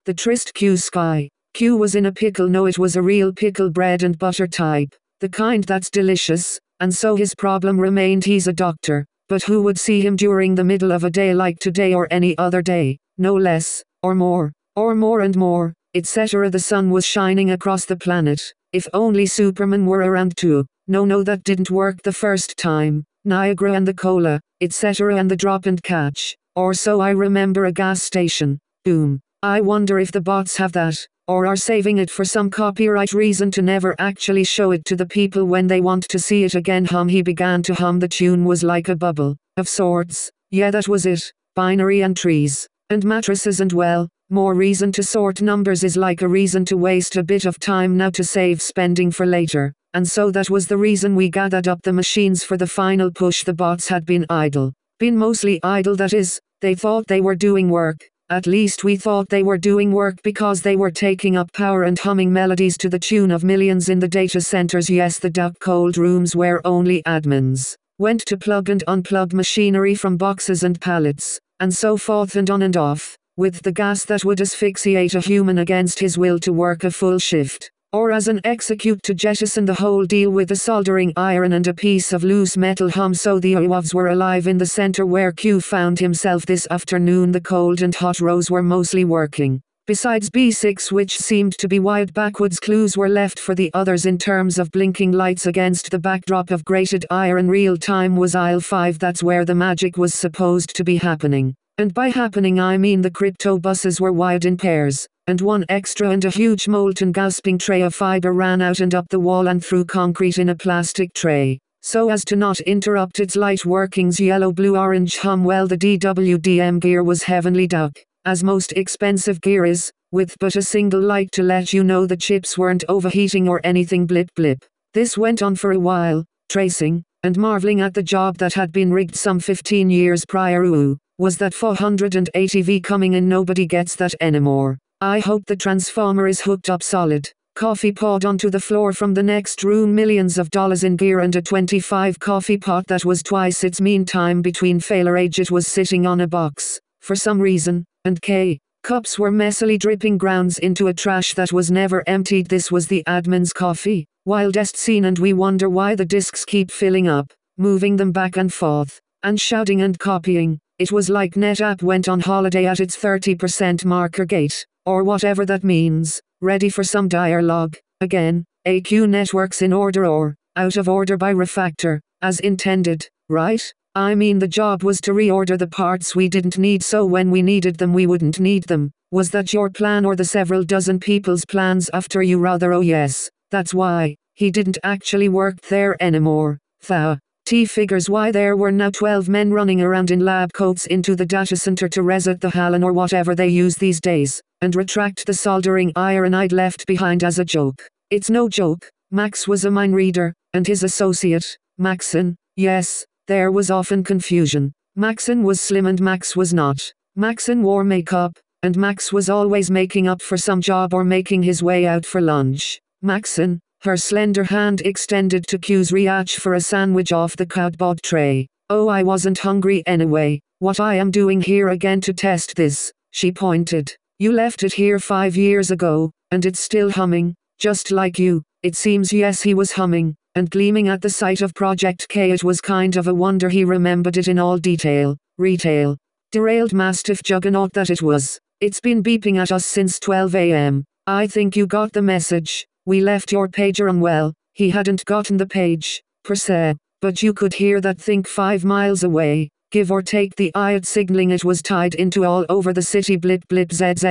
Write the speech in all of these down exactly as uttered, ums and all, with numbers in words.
The tryst Q's sky. Q was in a pickle. No, it was a real pickle, bread and butter type. The kind that's delicious. And so his problem remained: he's a doctor. But who would see him during the middle of a day like today or any other day? No less, or more, or more and more, et cetera. The sun was shining across the planet. If only Superman were around too. No, no, that didn't work the first time. Niagara and the cola, et cetera, and the drop and catch. Or so I remember. A gas station. Boom. I wonder if the bots have that, or are saving it for some copyright reason to never actually show it to the people when they want to see it again. Hum. He began to hum. The tune was like a bubble, of sorts. Yeah, that was it. Binary and trees, and mattresses, and well, more reason to sort numbers is like a reason to waste a bit of time now to save spending for later. And so that was the reason we gathered up the machines for the final push. The bots had been idle. Been mostly idle, that is, they thought they were doing work. At least we thought they were doing work because they were taking up power and humming melodies to the tune of millions in the data centers. Yes, the dark cold rooms where only admins went to plug and unplug machinery from boxes and pallets, and so forth and on and off, with the gas that would asphyxiate a human against his will to work a full shift. Or as an execute to jettison the whole deal with a soldering iron and a piece of loose metal. Hum. So the O W Vs were alive in the center where Q found himself this afternoon. The cold and hot rows were mostly working. Besides B six, which seemed to be wired backwards, clues were left for the others in terms of blinking lights against the backdrop of grated iron. Real time was aisle five. That's where the magic was supposed to be happening. And by happening I mean the crypto buses were wired in pairs, and one extra, and a huge molten gasping tray of fiber ran out and up the wall and through concrete in a plastic tray, so as to not interrupt its light workings. Yellow, blue, orange. Hum. Well, the D W D M gear was heavenly duck, as most expensive gear is, with but a single light to let you know the chips weren't overheating or anything. Blip blip. This went on for a while, tracing, and marveling at the job that had been rigged some fifteen years prior. Ooh, was that four hundred eighty volt coming in? Nobody gets that anymore. I hope the transformer is hooked up solid. Coffee poured onto the floor from the next room. Millions of dollars in gear and a twenty-five coffee pot that was twice its mean time between failure age. It was sitting on a box, for some reason, and K. cups were messily dripping grounds into a trash that was never emptied. This was the admin's coffee. Wildest scene, and we wonder why the discs keep filling up, moving them back and forth, and shouting and copying. It was like NetApp went on holiday at its thirty percent marker gate, or whatever that means, ready for some dialogue. Again, A Q networks in order or out of order by refactor, as intended, right? I mean, the job was to reorder the parts we didn't need so when we needed them we wouldn't need them. Was that your plan, or the several dozen people's plans after you? Rather. Oh yes, that's why he didn't actually work there anymore. Tha. T figures why there were now twelve men running around in lab coats into the data center to reset the Halon or whatever they use these days, and retract the soldering iron I'd left behind as a joke. It's no joke. Max was a mind reader, and his associate, Maxon, yes, there was often confusion. Maxon was slim and Max was not. Maxon wore makeup, and Max was always making up for some job or making his way out for lunch. Maxon, her slender hand extended to Q's reach for a sandwich off the cardboard tray. Oh, I wasn't hungry anyway. What I am doing here again to test this, she pointed. You left it here five years ago, and it's still humming, just like you. It seems. Yes, he was humming, and gleaming at the sight of Project K. It was kind of a wonder he remembered it in all detail. Retail. Derailed mastiff juggernaut that it was. It's been beeping at us since twelve a m I think you got the message. We left your pager on. Well, he hadn't gotten the page, per se, but you could hear that think five miles away, give or take the I O D signaling it was tied into all over the city. Blip blip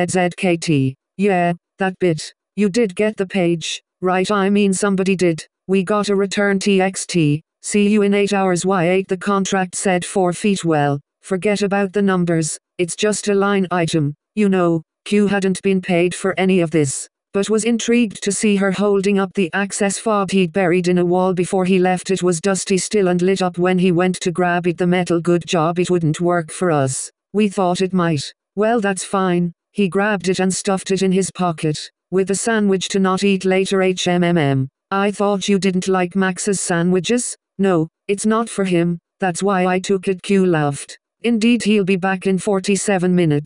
zzz-kt. Yeah, that bit. You did get the page, right? I mean, somebody did. We got a return T X T. See you in eight hours. Y eight. The contract said four feet. Well, forget about the numbers, it's just a line item. You know, Q hadn't been paid for any of this, but was intrigued to see her holding up the access fob he'd buried in a wall before he left. It was dusty still and lit up when he went to grab it. The metal. Good job it wouldn't work for us. We thought it might. Well, that's fine. He grabbed it and stuffed it in his pocket, with a sandwich to not eat later. HMMM. I thought you didn't like Max's sandwiches? No, it's not for him, that's why I took it. Q laughed. Indeed, he'll be back in forty-seven minutes.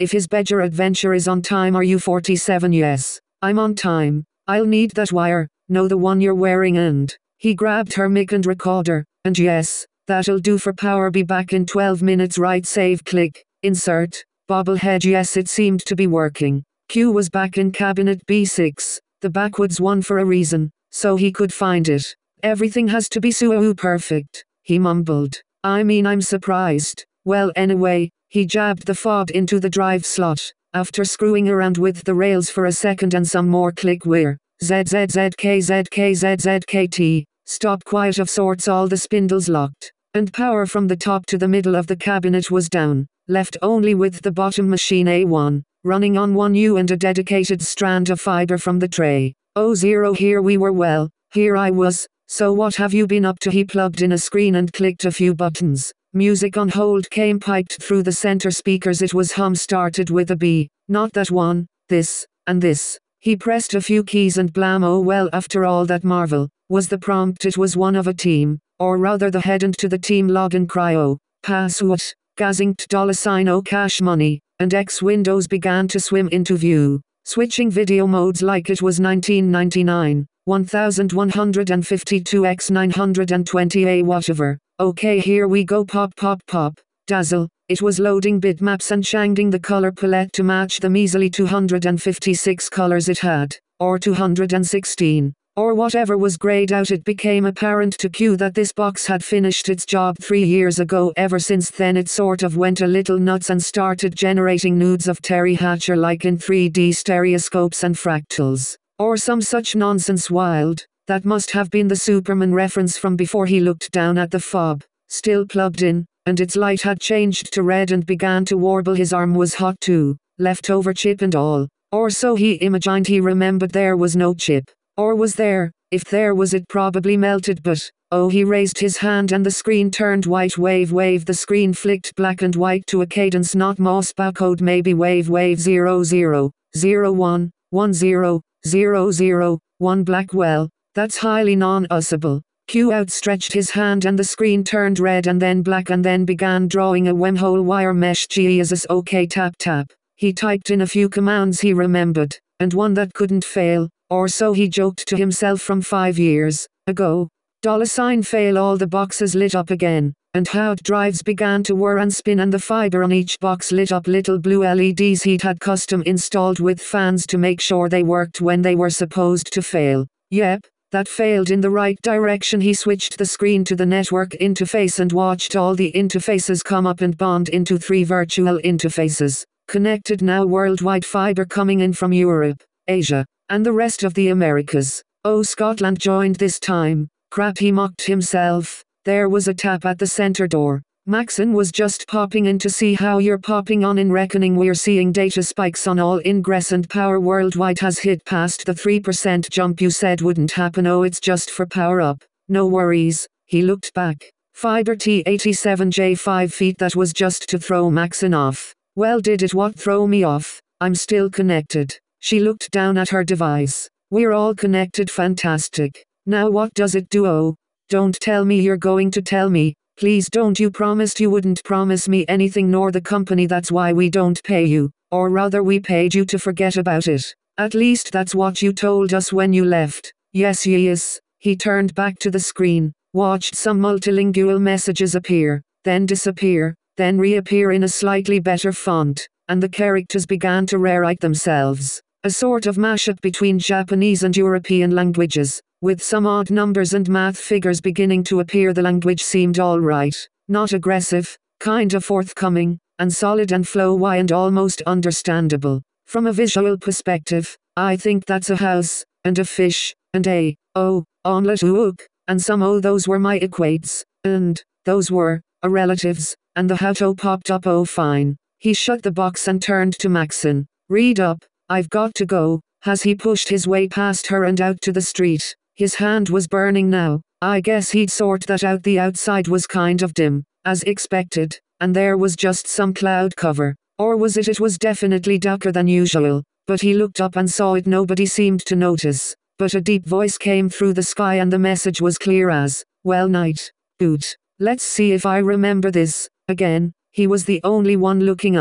if his Badger adventure is on time. Are you forty-seven? Yes, I'm on time. I'll need that wire, no the one you're wearing, and he grabbed her mic and recorder, and yes, that'll do for power. Be back in twelve minutes. Right, save, click, insert, bobblehead. Yes, it seemed to be working. Q was back in cabinet B six, the backwoods one for a reason, so he could find it. Everything has to be so perfect, he mumbled. I mean, I'm surprised. Well, anyway, he jabbed the fob into the drive slot, after screwing around with the rails for a second and some more. Click where. Z Z Z K Z K Z Z K T. Stop, quiet of sorts, all the spindles locked, and power from the top to the middle of the cabinet was down, left only with the bottom machine A one, running on one U and a dedicated strand of fiber from the tray. Oh zero, here we were. Well, here I was. So what have you been up to? He plugged in a screen and clicked a few buttons. Music on hold came piped through the center speakers. It was hum, started with a B, not that one, this, and this. He pressed a few keys and blam, oh well, after all, that Marvel was the prompt. It was one of a team, or rather the head and to the team login cryo, password, gazinked dollar sign O cash money, and X windows began to swim into view, switching video modes like it was nineteen ninety-nine, one thousand one hundred fifty-two by nine hundred twenty A whatever. Okay, here we go. Pop pop pop, dazzle. It was loading bitmaps and changing the color palette to match the measly two hundred fifty-six colors it had, or two hundred sixteen, or whatever was grayed out. It became apparent to Q that this box had finished its job three years ago. Ever since then it sort of went a little nuts and started generating nudes of Terry Hatcher like in three D stereoscopes and fractals, or some such nonsense. Wild. That must have been the Superman reference from before. He looked down at the fob, still plugged in, and its light had changed to red and began to warble. His arm was hot too, leftover chip and all, or so he imagined. He remembered there was no chip, or was there? If there was, it probably melted. But oh, he raised his hand and the screen turned white. Wave wave. The screen flicked black and white to a cadence not Morse barcode. Maybe wave wave. Zero zero zero one one zero zero zero one black. Well, that's highly non-usable. Q outstretched his hand and the screen turned red and then black and then began drawing a wormhole wire mesh. Jesus, okay, tap tap. He typed in a few commands he remembered, and one that couldn't fail, or so he joked to himself from five years ago. Dollar sign fail. All the boxes lit up again, and hard drives began to whir and spin, and the fiber on each box lit up little blue L E Ds he'd had custom installed with fans to make sure they worked when they were supposed to fail. Yep. That failed in the right direction. He switched the screen to the network interface and watched all the interfaces come up and bond into three virtual interfaces, connected now worldwide. Fiber coming in from Europe, Asia, and the rest of the Americas. Oh, Scotland joined this time. Crap, he mocked himself. There was a tap at the center door. Maxon was just popping in to see how you're popping on. In reckoning we're seeing data spikes on all ingress, and power worldwide has hit past the three percent jump you said wouldn't happen. Oh, it's just for power up. No worries. He looked back. Fiber T eighty-seven J five feet. That was just to throw Maxon off. Well, did it? What throw me off? I'm still connected. She looked down at her device. We're all connected. Fantastic. Now what does it do? Oh, don't tell me you're going to tell me. Please don't. You promised you wouldn't promise me anything, nor the company. That's why we don't pay you, or rather we paid you to forget about it. At least that's what you told us when you left. Yes yes. He turned back to the screen, watched some multilingual messages appear, then disappear, then reappear in a slightly better font, and the characters began to rewrite themselves. A sort of mashup between Japanese and European languages, with some odd numbers and math figures beginning to appear. The language seemed all right, not aggressive, kind of forthcoming, and solid and flowy and almost understandable. From a visual perspective, I think that's a house, and a fish, and a, oh, omelette ook, and some oh those were my equates, and, those were, a relatives, and the hato popped up. Oh fine. He shut the box and turned to Maxon. Read up, I've got to go. As he pushed his way past her and out to the street, his hand was burning now. I guess he'd sort that out. The outside was kind of dim, as expected, and there was just some cloud cover. Or was it? It was definitely darker than usual, but he looked up and saw it. Nobody seemed to notice, but a deep voice came through the sky and the message was clear as, well night, boot. Let's see if I remember this. Again, he was the only one looking up,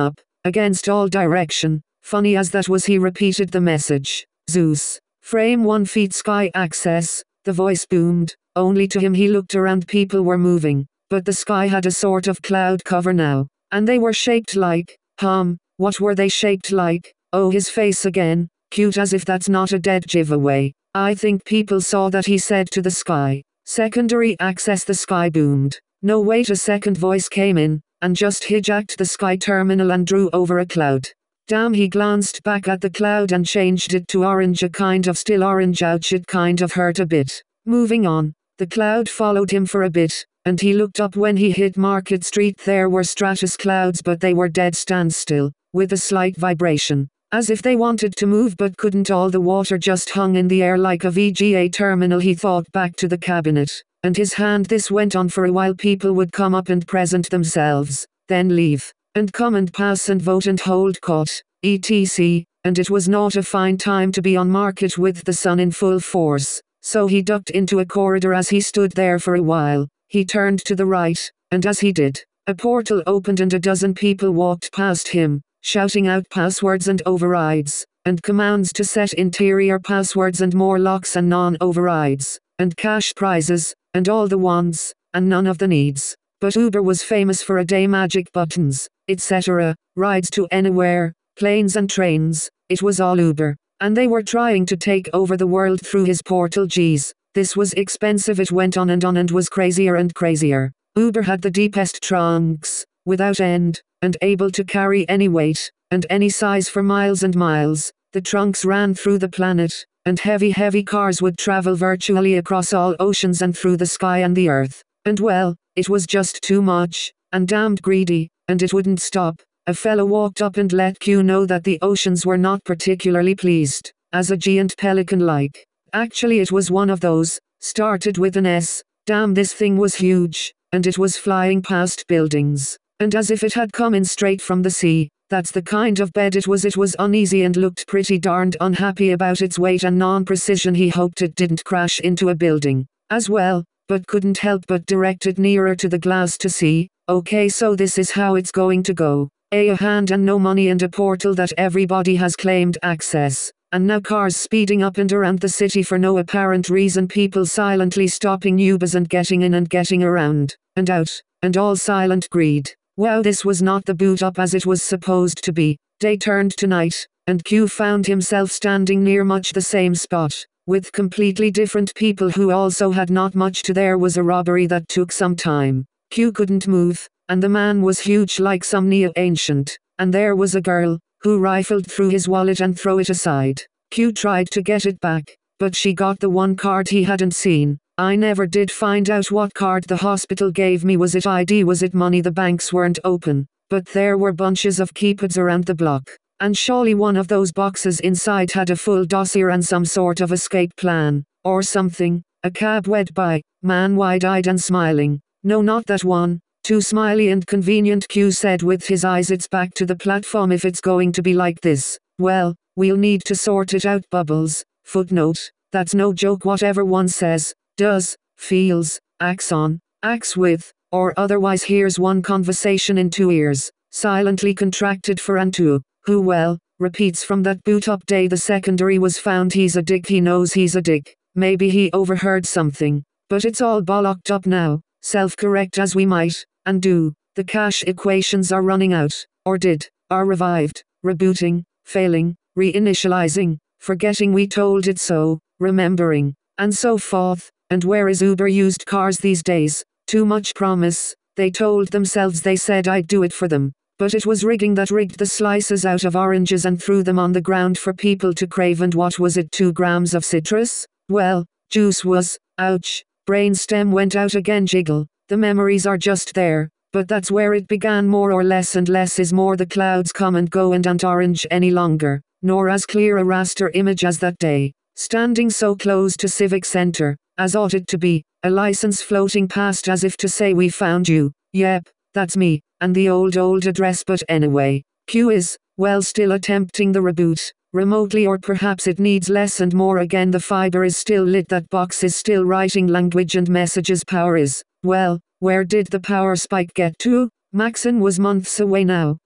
against all direction. Funny as that was, he repeated the message. Zeus. Frame one feet sky access. The voice boomed. Only to him he looked around. People were moving, but the sky had a sort of cloud cover now. And they were shaped like, hum, what were they shaped like? Oh, his face again. Cute, as if that's not a dead giveaway. I think people saw that, he said to the sky. Secondary access. The sky boomed. No, wait a second, voice came in, and just hijacked the sky terminal and drew over a cloud. Damn, he glanced back at the cloud and changed it to orange, a kind of still orange. Ouch, it kind of hurt a bit. Moving on. The cloud followed him for a bit, and he looked up when he hit Market Street. There were stratus clouds, but they were dead standstill, with a slight vibration, as if they wanted to move but couldn't. All the water just hung in the air like a V G A terminal. He thought back to the cabinet, and his hand. This went on for a while. People would come up and present themselves, then leave, and come and pass and vote and hold court, et cetera, and it was not a fine time to be on Market with the sun in full force. So he ducked into a corridor. As he stood there for a while, he turned to the right, and as he did, a portal opened and a dozen people walked past him, shouting out passwords and overrides, and commands to set interior passwords and more locks and non-overrides, and cash prizes, and all the wants, and none of the needs. But Uber was famous for a day, magic buttons, et cetera, rides to anywhere, planes and trains. It was all Uber, and they were trying to take over the world through his portal. Geez, this was expensive. It went on and on and was crazier and crazier. Uber had the deepest trunks, without end, and able to carry any weight, and any size for miles and miles. The trunks ran through the planet, and heavy heavy cars would travel virtually across all oceans and through the sky and the earth. And well, it was just too much, and damned greedy, and it wouldn't stop. A fellow walked up and let Q know that the oceans were not particularly pleased, as a giant pelican like. Actually it was one of those, started with an S. Damn, this thing was huge, and it was flying past buildings, and as if it had come in straight from the sea. That's the kind of bed it was. It was uneasy and looked pretty darned unhappy about its weight and non-precision. He hoped it didn't crash into a building, as well, but couldn't help but direct it nearer to the glass to see. Okay, so this is how it's going to go. A, a hand and no money and a portal that everybody has claimed access. And now cars speeding up and around the city for no apparent reason. People silently stopping Ubers and getting in and getting around, and out, and all silent greed. Wow, this was not the boot up as it was supposed to be. Day turned to night, and Q found himself standing near much the same spot, with completely different people who also had not much to. There was a robbery that took some time. Q couldn't move, and the man was huge like some neo-ancient, and there was a girl, who rifled through his wallet and threw it aside. Q tried to get it back, but she got the one card he hadn't seen. I never did find out what card the hospital gave me. Was it I D? Was it money? The banks weren't open, but there were bunches of keypads around the block, and surely one of those boxes inside had a full dossier and some sort of escape plan, or something. A cab went by, man wide-eyed and smiling. No, not that one. Too smiley and convenient, Q said with his eyes. It's back to the platform. If it's going to be like this, well, we'll need to sort it out. Bubbles. Footnote. That's no joke. Whatever one says, does, feels, acts on, acts with, or otherwise hears one conversation in two ears, silently contracted for Antu, who well, repeats from that boot up day the secondary was found. He's a dick. He knows he's a dick. Maybe he overheard something, but it's all bollocked up now. Self-correct as we might, and do, the cache equations are running out, or did, are revived, rebooting, failing, reinitializing, forgetting we told it so, remembering, and so forth. And where is Uber used cars these days? Too much promise. They told themselves, they said I'd do it for them, but it was rigging that rigged the slices out of oranges and threw them on the ground for people to crave. And what was it, two grams of citrus? Well, juice was, ouch. Brainstem went out again. Jiggle. The memories are just there, but that's where it began. More or less, and less is more. The clouds come and go and aren't orange any longer, nor as clear a raster image as that day, standing so close to Civic Center, as ought it to be, a license floating past as if to say we found you. Yep, that's me, and the old old address. But anyway, Q is, well, still attempting the reboot, remotely, or perhaps it needs less and more. Again, the fiber is still lit, that box is still writing language and messages. Power is, well, where did the power spike get to? Maxon was months away now,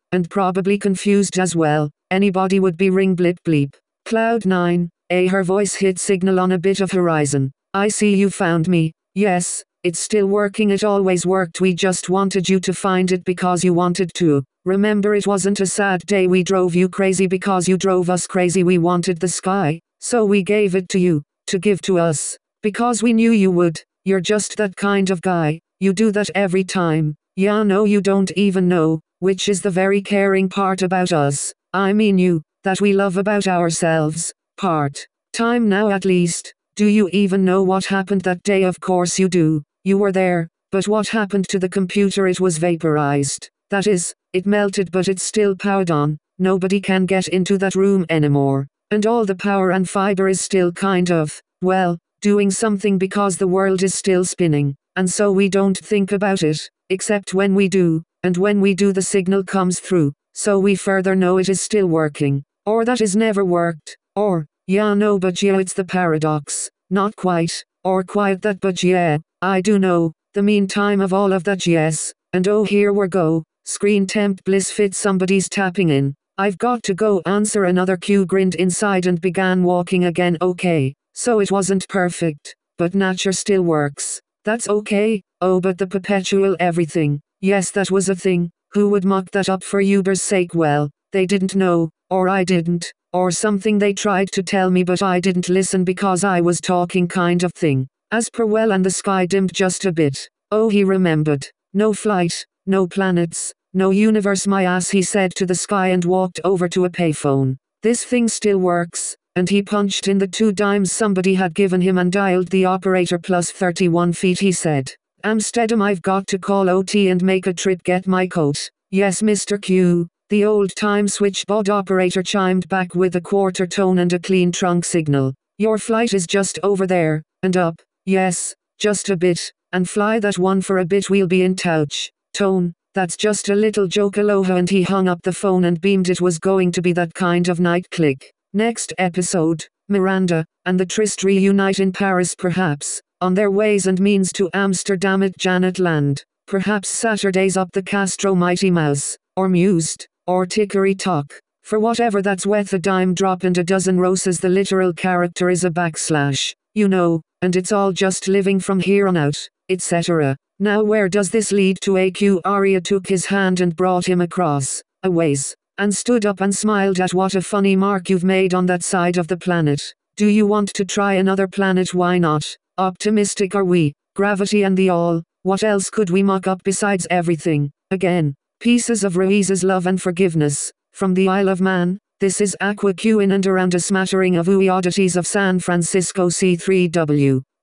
and probably confused as well. Anybody would be ring blip bleep. Cloud nine. A her voice hit signal on a bit of horizon. I see you found me. Yes, it's still working, it always worked, we just wanted you to find it because you wanted to. Remember, it wasn't a sad day, we drove you crazy because you drove us crazy, we wanted the sky, so we gave it to you, to give to us. Because we knew you would, you're just that kind of guy, you do that every time. Yeah, no, you don't even know, which is the very caring part about us. I mean you, that we love about ourselves, part. Time now at least. Do you even know what happened that day? Of course you do. You were there. But what happened to the computer? It was vaporized. That is, it melted, but it's still powered on. Nobody can get into that room anymore. And all the power and fiber is still kind of, well, doing something because the world is still spinning. And so we don't think about it, except when we do. And when we do, the signal comes through. So we further know it is still working. Or that is never worked. Or, yeah, no, but yeah, it's the paradox. Not quite, or quite that, but yeah, I do know, the meantime of all of that, yes. And oh, here we go. Screen temp bliss fit, somebody's tapping in. I've got to go answer another Q grinned inside and began walking again. Okay, so it wasn't perfect, but nature still works. That's okay. Oh, but the perpetual everything. Yes, that was a thing. Who would muck that up for Uber's sake? Well, they didn't know, or I didn't. Or something, they tried to tell me but I didn't listen because I was talking, kind of thing. As per well, and the sky dimmed just a bit. Oh, he remembered. No flight, no planets, no universe, my ass, he said to the sky and walked over to a payphone. This thing still works, and he punched in the two dimes somebody had given him and dialed the operator. Plus thirty-one feet, he said. Amsterdam, I've got to call O T and make a trip, get my coat. Yes, Mister Q. The old-time switchboard operator chimed back with a quarter tone and a clean trunk signal. Your flight is just over there, and up. Yes, just a bit, and fly that one for a bit, we'll be in touch. Tone, that's just a little joke, aloha, and he hung up the phone and beamed. It was going to be that kind of night. Click. Next episode, Miranda and the Trist reunite in Paris, perhaps, on their ways and means to Amsterdam at Janet Land. Perhaps Saturday's up the Castro Mighty Mouse, or Mused. Or Tickery Tock. For whatever that's worth, a dime drop and a dozen roses. The literal character is a backslash, you know, and it's all just living from here on out, et cetera. Now where does this lead to? A Q Arya took his hand and brought him across, a ways, and stood up and smiled at what a funny mark you've made on that side of the planet. Do you want to try another planet? Why not? Optimistic are we? Gravity and the all. What else could we muck up besides everything? Again. Pieces of Ruiz's Love and Forgiveness, from the Isle of Man. This is Aqua Q in and around a smattering of ooey oddities of San Francisco. C three W.